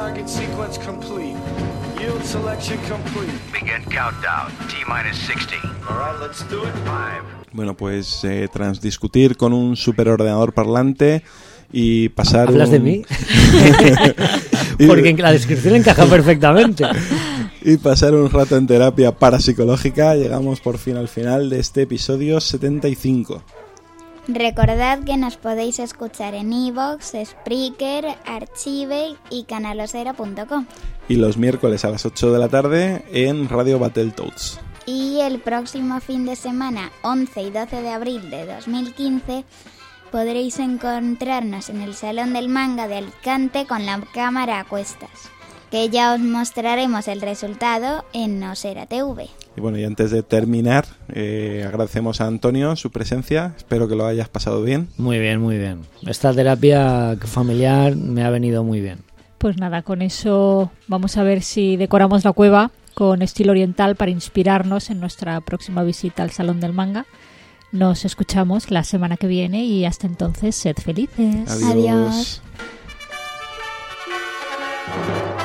Bueno, pues tras discutir con un superordenador parlante y pasar... ¿Hablas de mí? Porque en la descripción encaja perfectamente. Y pasar un rato en terapia parapsicológica, llegamos por fin al final de este episodio 75. Recordad que nos podéis escuchar en iVoox, Spreaker, Archive y canalosera.com. Y los miércoles a las 8 de la tarde en Radio Battletoads. Y el próximo fin de semana, 11 y 12 de abril de 2015, podréis encontrarnos en el Salón del Manga de Alicante con la cámara a cuestas, que ya os mostraremos el resultado en Osera TV. Y bueno, y antes de terminar, agradecemos a Antonio su presencia. Espero que lo hayas pasado bien. Muy bien, muy bien. Esta terapia familiar me ha venido muy bien. Pues nada, con eso vamos a ver si decoramos la cueva con estilo oriental para inspirarnos en nuestra próxima visita al Salón del Manga. Nos escuchamos la semana que viene y hasta entonces, sed felices. Adiós. Adiós.